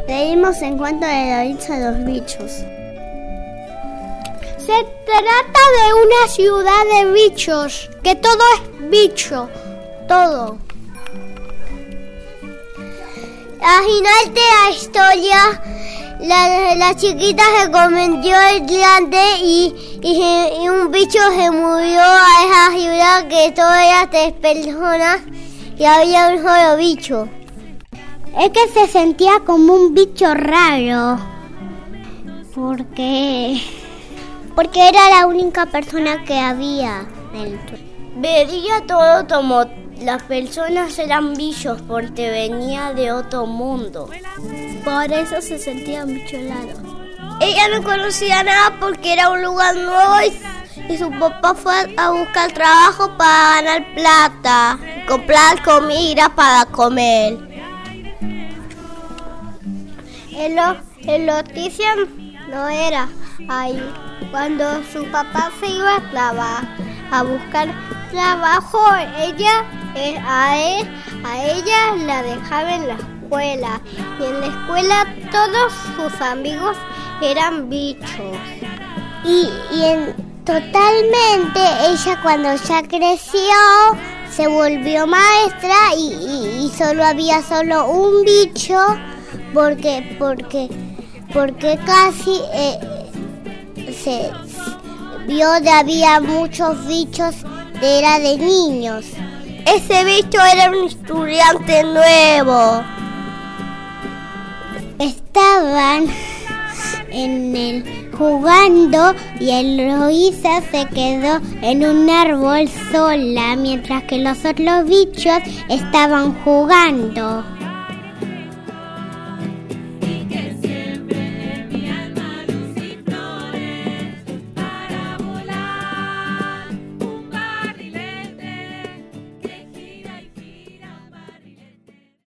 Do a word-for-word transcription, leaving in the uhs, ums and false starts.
Leímos en cuanto de Lorenzo a los bichos. Se trata de una ciudad de bichos, que todo es bicho, todo. Al final de la historia, la, la chiquita se convirtió en grande y, y, y un bicho se murió a esa ciudad que todo era tres personas y había un solo bicho. Es que se sentía como un bicho raro, porque, porque era la única persona que había dentro. Veía todo como las personas eran bichos porque venía de otro mundo. Por eso se sentía un bicho raro. Ella no conocía nada porque era un lugar nuevo y, y su papá fue a buscar trabajo para ganar plata, comprar comida para comer. El, el noticia no era ahí. Cuando su papá se iba a trabajar, a buscar trabajo, ella eh, a, él, a ella la dejaba en la escuela. Y en la escuela todos sus amigos eran bichos. Y, y en, totalmente ella cuando ya creció se volvió maestra y, y, y solo había solo un bicho. Porque, porque, porque casi eh, se vio que había muchos bichos de era de niños. Ese bicho era un estudiante nuevo. Estaban en el jugando y Eloísa se quedó en un árbol sola mientras que los otros bichos estaban jugando.